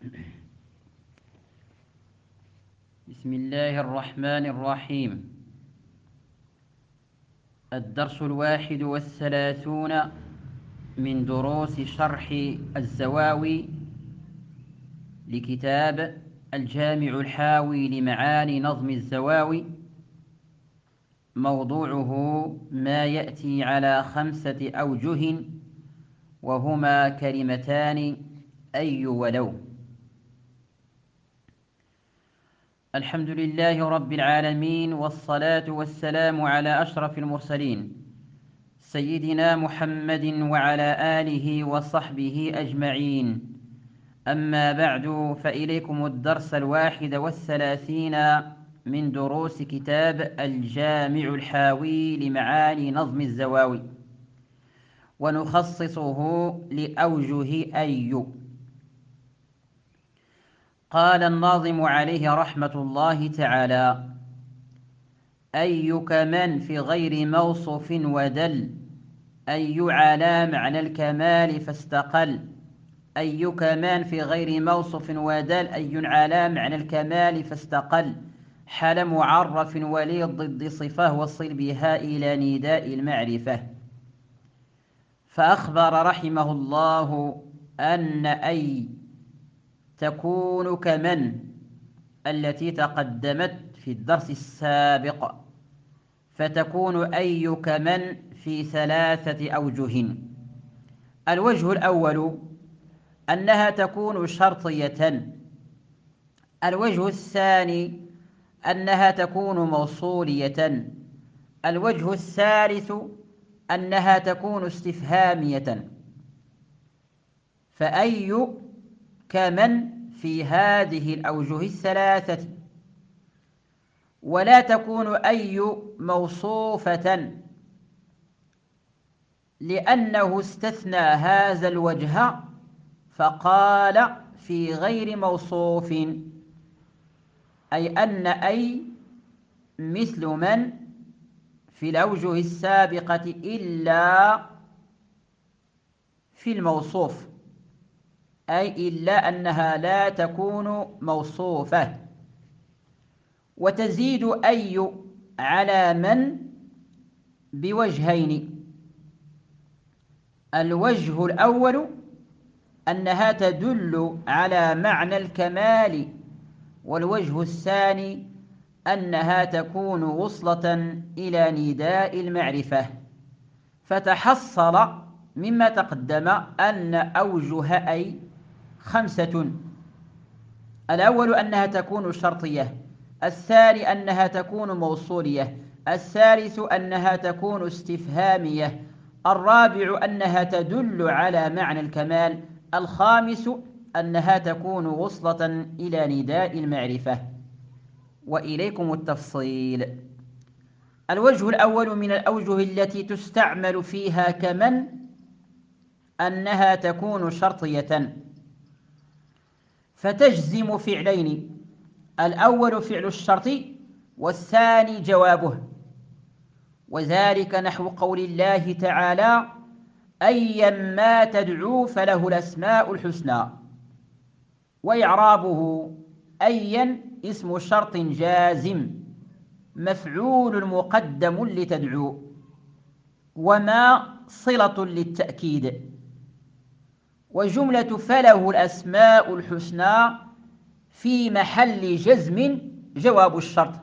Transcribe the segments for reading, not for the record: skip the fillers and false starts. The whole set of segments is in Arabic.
بسم الله الرحمن الرحيم. الدرس 31 من دروس شرح الزواوي لكتاب الجامع الحاوي لمعاني نظم الزواوي. موضوعه ما يأتي على 5 أوجه، وهما كلمتان: أي ولو. الحمد لله رب العالمين، والصلاة والسلام على أشرف المرسلين سيدنا محمد وعلى آله وصحبه أجمعين. أما بعد، فإليكم الدرس 31 من دروس كتاب الجامع الحاوي لمعاني نظم الزواوي، ونخصصه لأوجه أي. قال الناظم عليه رحمة الله تعالى: أي كمن في غير موصف ودل، أي على معنى الكمال فاستقل. أي كمان في غير موصف ودل، أي على معنى الكمال فاستقل. حال معرف ولي ضد صفة، وصل بها إلى نداء المعرفة. فأخبر رحمه الله أن أي تكون كمن التي تقدمت في الدرس السابق، فتكون أي كمن في 3 أوجه. الوجه الأول أنها تكون شرطية. الوجه الثاني أنها تكون موصولية. الوجه الثالث أنها تكون استفهامية. فأي كمن في هذه الأوجه 3، ولا تكون أي موصوفة، لأنه استثنى هذا الوجه فقال في غير موصوف، أي أن أي مثل من في الأوجه السابقة إلا في الموصوف، أي إلا أنها لا تكون موصوفة. وتزيد أي على من بوجهين: الوجه الأول أنها تدل على معنى الكمال، والوجه الثاني أنها تكون وصلة إلى نداء المعرفة. فتحصل مما تقدم أن أوجه أي 5: الأول أنها تكون شرطية، الثاني أنها تكون موصولية، الثالث أنها تكون استفهامية، الرابع أنها تدل على معنى الكمال، الخامس أنها تكون وصلة إلى نداء المعرفة. وإليكم التفصيل. الوجه الأول من الأوجه التي تستعمل فيها كمن أنها تكون شرطية، فتجزم فعلين: الأول فعل الشرط، والثاني جوابه. وذلك نحو قول الله تعالى: أيما تدعو فله الأسماء الحسنى. وإعرابه: أيا اسم شرط جازم، مفعول مقدم لتدعو، وما صلة للتأكيد. وجملة فله الأسماء الحسنى في محل جزم جواب الشرط.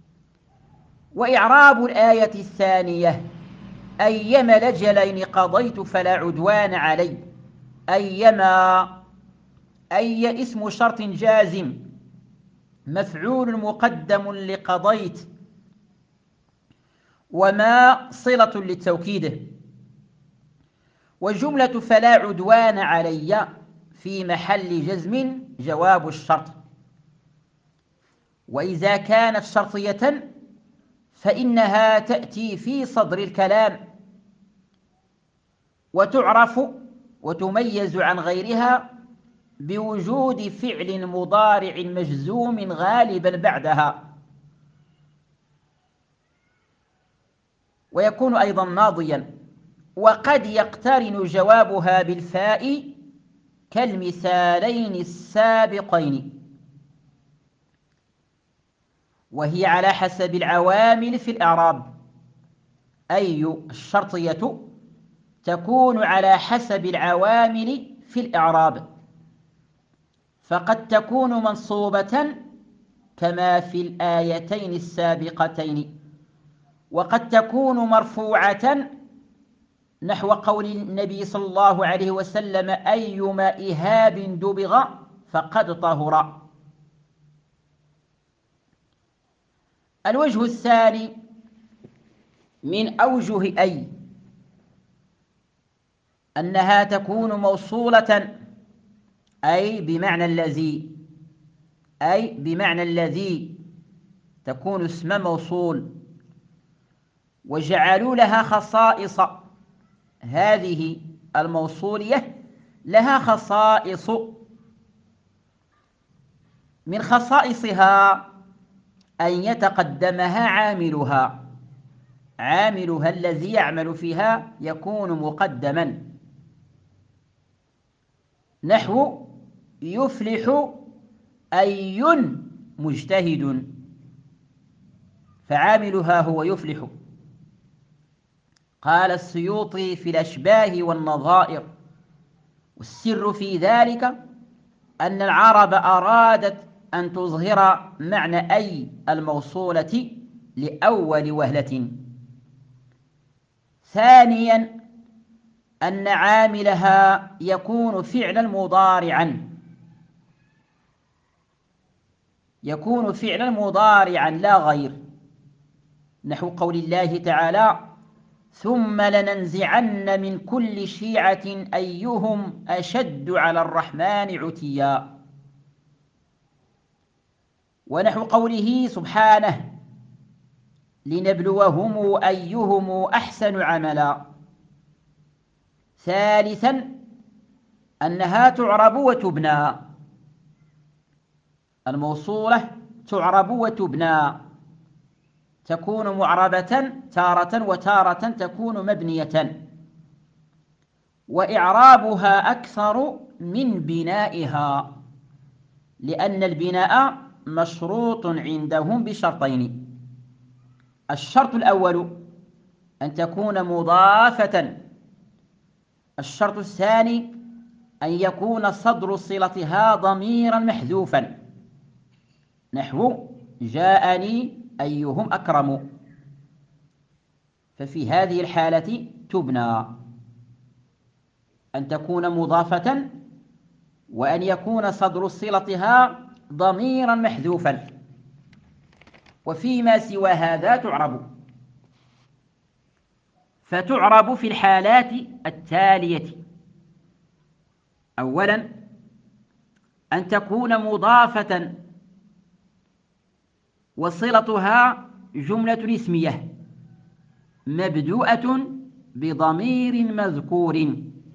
وإعراب الآية الثانية: أيما لجلين قضيت فلا عدوان علي. أيما أي اسم شرط جازم، مفعول مقدم لقضيت، وما صلة للتوكيد. وجملة فلا عدوان علي في محل جزم جواب الشرط. وإذا كانت شرطية فإنها تأتي في صدر الكلام، وتعرف وتميز عن غيرها بوجود فعل مضارع مجزوم غالبا بعدها، ويكون أيضا ماضيا. وقد يقترن جوابها بالفاء كالمثالين السابقين، وهي على حسب العوامل في الإعراب. أي الشرطية تكون على حسب العوامل في الإعراب، فقد تكون منصوبة كما في الآيتين السابقتين، وقد تكون مرفوعة نحو قول النبي صلى الله عليه وسلم: أيما إهاب دبغ فقد طهر. الوجه الثاني من أوجه أي أنها تكون موصولة، أي بمعنى الذي تكون اسم موصول، وجعلوا لها خصائص. هذه الموصولية لها خصائص، من خصائصها أن يتقدمها عاملها الذي يعمل فيها يكون مقدما، نحو يفلح أي مجتهد، فعاملها هو يفلح. قال السيوطي في الأشباه والنظائر: والسر في ذلك أن العرب أرادت أن تظهر معنى أي الموصولة لأول وهلة. ثانيا أن عاملها يكون فعلا مضارعا لا غير، نحو قول الله تعالى: ثم لننزعن من كل شيعة أيهم أشد على الرحمن عتيا، ونحو قوله سبحانه: لنبلوهم أيهم أحسن عملا. ثالثا أنها تعرب وتبنى، الموصولة تعرب وتبنى، تكون معربة تارة، وتارة تكون مبنية، وإعرابها أكثر من بنائها، لأن البناء مشروط عندهم بشرطين: الشرط الأول أن تكون مضافة، الشرط الثاني أن يكون صدر صلتها ضميرا محذوفا، نحو جاءني أيهم أكرم، ففي هذه الحالة تبنى، أن تكون مضافة وأن يكون صدر صلتها ضميرا محذوفا. وفيما سوى هذا تعرب، فتعرب في الحالات التالية: أولا أن تكون مضافة وصلتها جملة اسمية مبدوءة بضمير مذكور.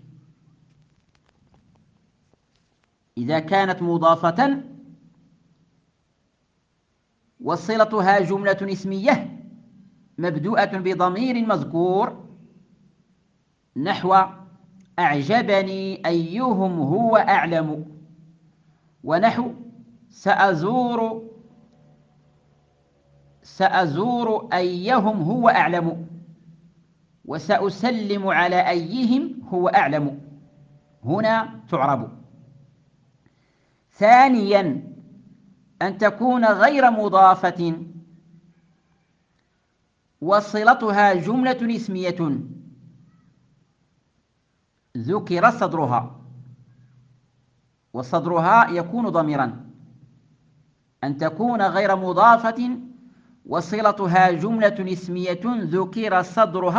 إذا كانت مضافة وصلتها جملة اسمية مبدوءة بضمير مذكور، نحو أعجبني أيهم هو أعلم، ونحو سأزور أيهم هو أعلم، وسأسلم على أيهم هو أعلم، هنا تعرب. ثانيا أن تكون غير مضافة وصلتها جملة اسمية ذكر صدرها، وصدرها يكون ضميرا. أن تكون غير مضافة وصلتها جملة اسمية ذكر صدرها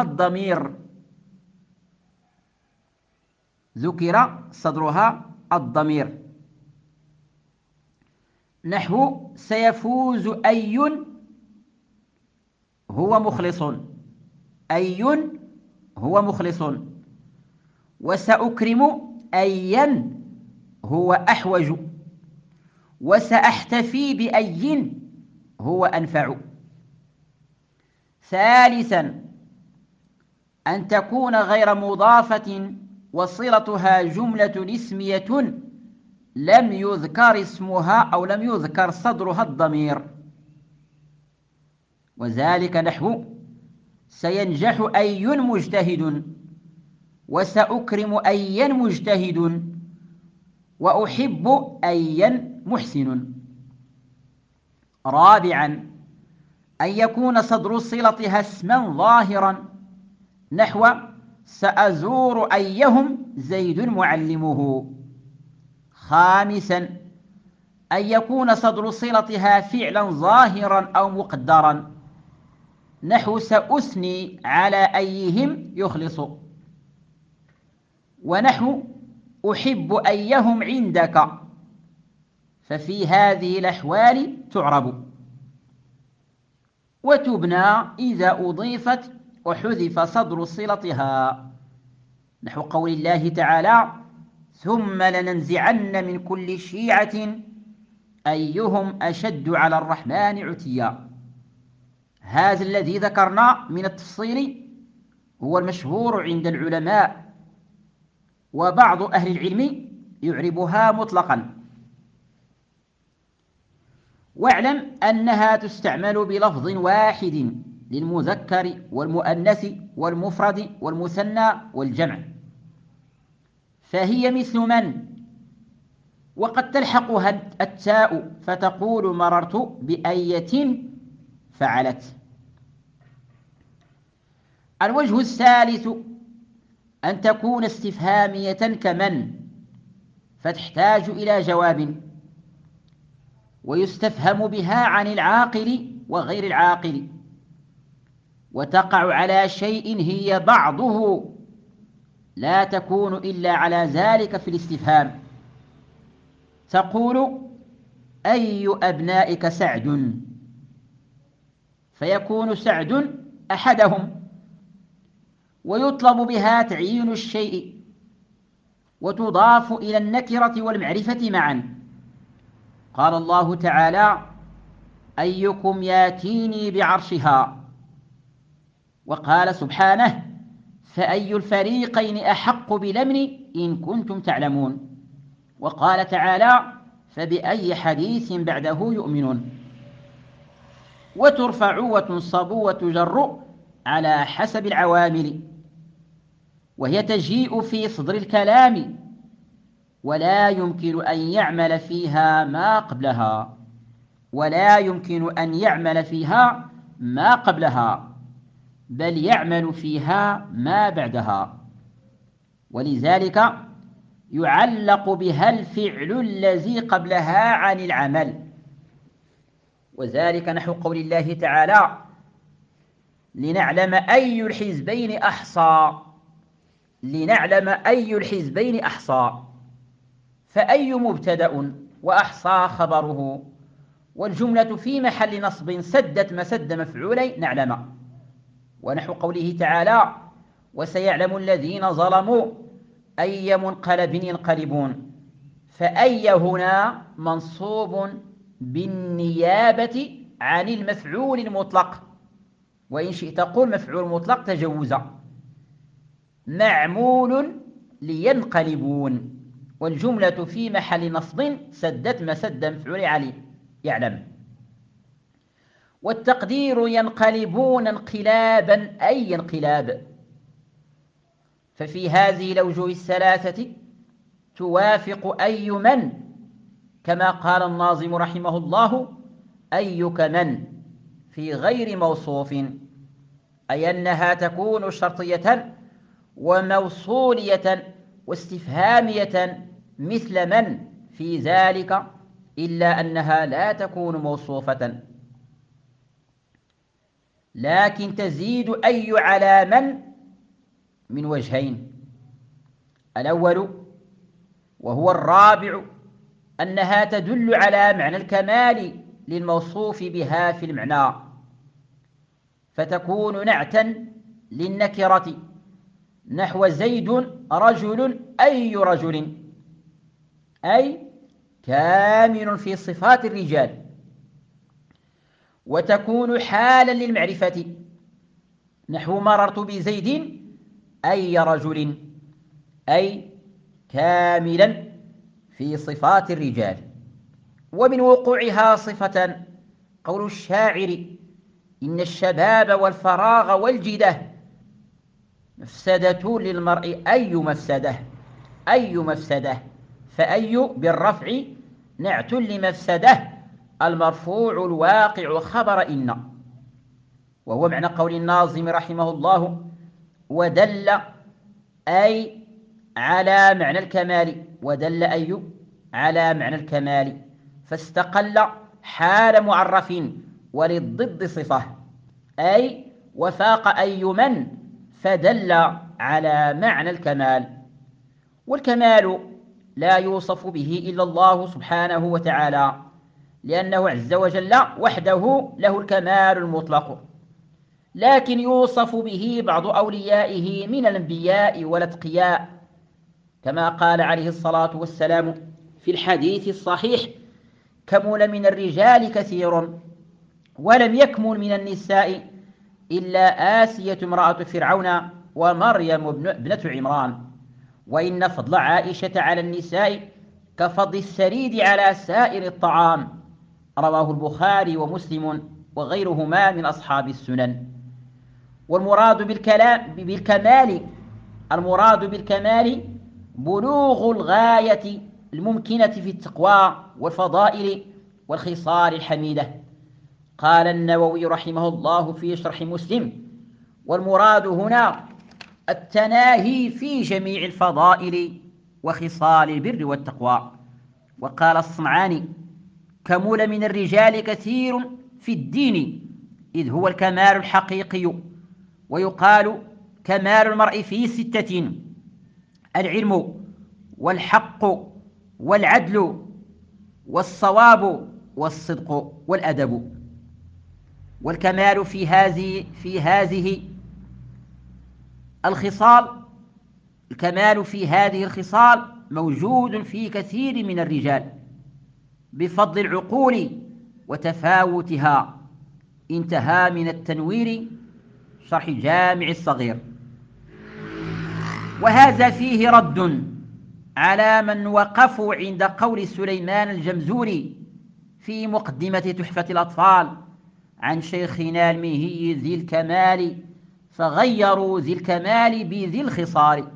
الضمير، نحو سيفوز أي هو مخلص، وسأكرم أيا هو أحوج، وسأحتفي بأي هو أنفع. ثالثا أن تكون غير مضافة وصلتها جملة اسمية لم يذكر اسمها أو لم يذكر صدرها الضمير، وذلك نحو سينجح أي مجتهد، وسأكرم أيا مجتهد، وأحب أيا محسن. رابعا أن يكون صدر صلتها اسما ظاهرا نحو سأزور أيهم زيد معلمه. خامسا أن يكون صدر صلتها فعلا ظاهرا أو مقدرا نحو سأثني على أيهم يخلص، ونحو أحب أيهم عندك، ففي هذه الأحوال تعرب وتبنى إذا أضيفت وحذف صدر صلتها، نحو قول الله تعالى ثم لننزعن من كل شيعة أيهم أشد على الرحمن عتيا. هذا الذي ذكرنا من التفصيل هو المشهور عند العلماء، وبعض أهل العلم يعربها مطلقا. واعلم أنها تستعمل بلفظ واحد للمذكر والمؤنث والمفرد والمثنى والجمع، فهي مثل من، وقد تلحقها التاء فتقول مررت بأية فعلت. الوجه الثالث أن تكون استفهامية كمن، فتحتاج إلى جواب، ويستفهم بها عن العاقل وغير العاقل، وتقع على شيء هي بعضه لا تكون إلا على ذلك في الاستفهام. تقول أي أبنائك سعد، فيكون سعد أحدهم، ويطلب بها تعيين الشيء، وتضاف إلى النكرة والمعرفة معا. قال الله تعالى أيكم ياتيني بعرشها، وقال سبحانه فأي الفريقين أحق بالأمن إن كنتم تعلمون، وقال تعالى فبأي حديث بعده يؤمنون. وترفع وتنصب وتجر على حسب العوامل، وهي تجيء في صدر الكلام ولا يمكن أن يعمل فيها ما قبلها، ولا يمكن أن يعمل فيها ما قبلها، بل يعمل فيها ما بعدها، ولذلك يعلق بها الفعل الذي قبلها عن العمل. وذلك نحو قول الله تعالى لنعلم أي الحزبين أحصى، لنعلم أي الحزبين أحصى، فأي مبتدأ وأحصى خبره، والجملة في محل نصب سدت مسد مفعولي نعلم. ونحو قوله تعالى وسيعلم الذين ظلموا أي منقلب ينقلبون، فأي هنا منصوب بالنيابة عن المفعول المطلق، وإن شئت قل مفعول مطلق تجوزا، معمول لينقلبون، والجملة في محل نصب سدت مسد مفعول علي يعلم. والتقدير ينقلبون انقلابا أي انقلاب، ففي هذه الأوجه الثلاثة توافق أي من، كما قال الناظم رحمه الله أيك من في غير موصوف، أي أنها تكون شرطية وموصولية واستفهامية مثل من في ذلك، إلا أنها لا تكون موصوفة، لكن تزيد أي على من وجهين. الأول وهو الرابع أنها تدل على معنى الكمال للموصوف بها في المعنى، فتكون نعتا للنكرة نحو زيد رجل أي رجل، أي كامل في صفات الرجال. وتكون حالا للمعرفة نحو مررت بزيد أي رجل، أي كاملا في صفات الرجال. ومن وقوعها صفة قول الشاعر: إن الشباب والفراغ والجدة مفسدة للمرء أي مفسدة. أي مفسدة، فأي بالرفع نعت لمفسدة، المرفوع الواقع خبر إن. وهو معنى قول الناظم رحمه الله: ودل أي على معنى الكمال. ودل أي على معنى الكمال، فاستقل حال معرف وللضد صفة، أي وفاق أي من فدل على معنى الكمال. والكمال لا يوصف به إلا الله سبحانه وتعالى، لأنه عز وجل وحده له الكمال المطلق، لكن يوصف به بعض أوليائه من الأنبياء والأتقياء، كما قال عليه الصلاة والسلام في الحديث الصحيح: كمل من الرجال كثير ولم يكمل من النساء إلا آسية امرأة فرعون ومريم ابنة عمران، وإن فضل عائشة على النساء كفضل السريد على سائر الطعام. رواه البخاري ومسلم وغيرهما من أصحاب السنن. والمراد بالكمال المراد بالكمال بلوغ الغاية الممكنة في التقوى والفضائل والخصال الحميدة. قال النووي رحمه الله في شرح مسلم: والمراد هنا التناهي في جميع الفضائل وخصال البر والتقوى. وقال الصنعاني: كمل من الرجال كثير في الدين، إذ هو الكمال الحقيقي. ويقال كمال المرء في 6: العلم والحق والعدل والصواب والصدق والأدب. والكمال في هذه الخصال الكمال في هذه الخصال موجود في كثير من الرجال بفضل العقول وتفاوتها. انتهى من التنوير شرح جامع الصغير. وهذا فيه رد على من وقفوا عند قول سليمان الجمزوري في مقدمة تحفة الأطفال عن شيخنا المهي ذي الكمال، فغيروا ذي الكمال بذي الخصال.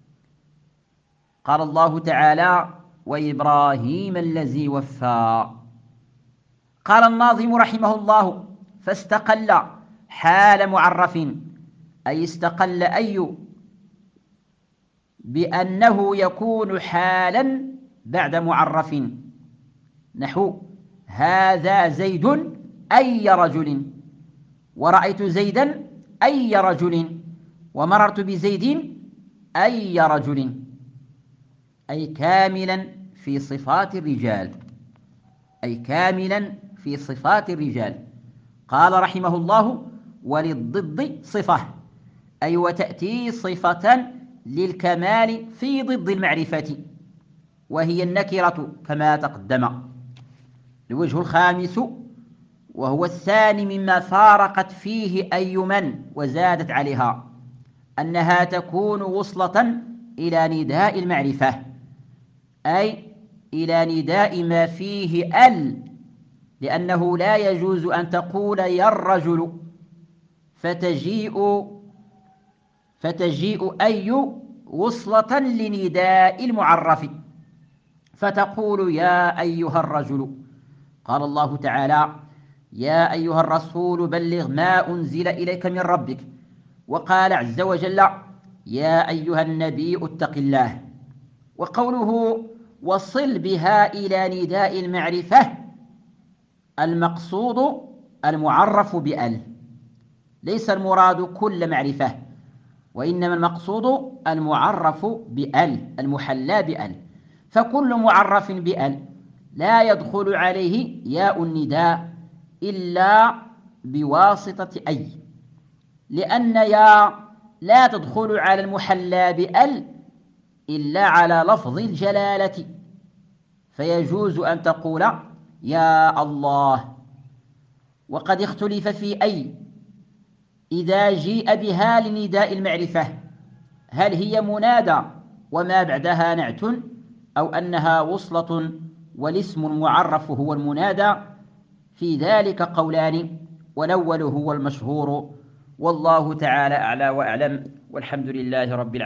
قال الله تعالى: وإبراهيم الذي وفى. قال الناظم رحمه الله: فاستقل حال معرف، أي استقل أي بأنه يكون حالا بعد معرف، نحو: هذا زيد أي رجل، ورأيت زيدا أي رجل، ومررت بزيد أي رجل، أي كاملا في صفات الرجال. أي كاملا في صفات الرجال. قال رحمه الله: وللضد صفة، أي وتأتي صفة للكمال في ضد المعرفة، وهي النكرة كما تقدم. الوجه الخامس وهو الثاني مما فارقت فيه أي من وزادت عليها، أنها تكون وصلة إلى نداء المعرفة، أي إلى نداء ما فيه ال، لأنه لا يجوز أن تقول يا الرجل فتجيء أي وصلة لنداء المعرف فتقول يا أيها الرجل. قال الله تعالى: يا أيها الرسول بلغ ما أنزل إليك من ربك. وقال عز وجل: يا أيها النبي اتق الله. وقوله وصل بها إلى نداء المعرفة، المقصود المعرف بأل، ليس المراد كل معرفة، وإنما المقصود المعرف بأل، المحلى بأل. فكل معرف بأل لا يدخل عليه ياء النداء إلا بواسطة أي، لأن يا لا تدخل على المحلى بأل إلا على لفظ الجلالة، فيجوز أن تقول يا الله. وقد اختلف في أي إذا جيء بها لنداء المعرفة، هل هي منادى وما بعدها نعت أو أنها وصلة والاسم المعرف هو المنادى، في ذلك قولان، والأول هو المشهور، والله تعالى أعلى وأعلم، والحمد لله رب العالمين.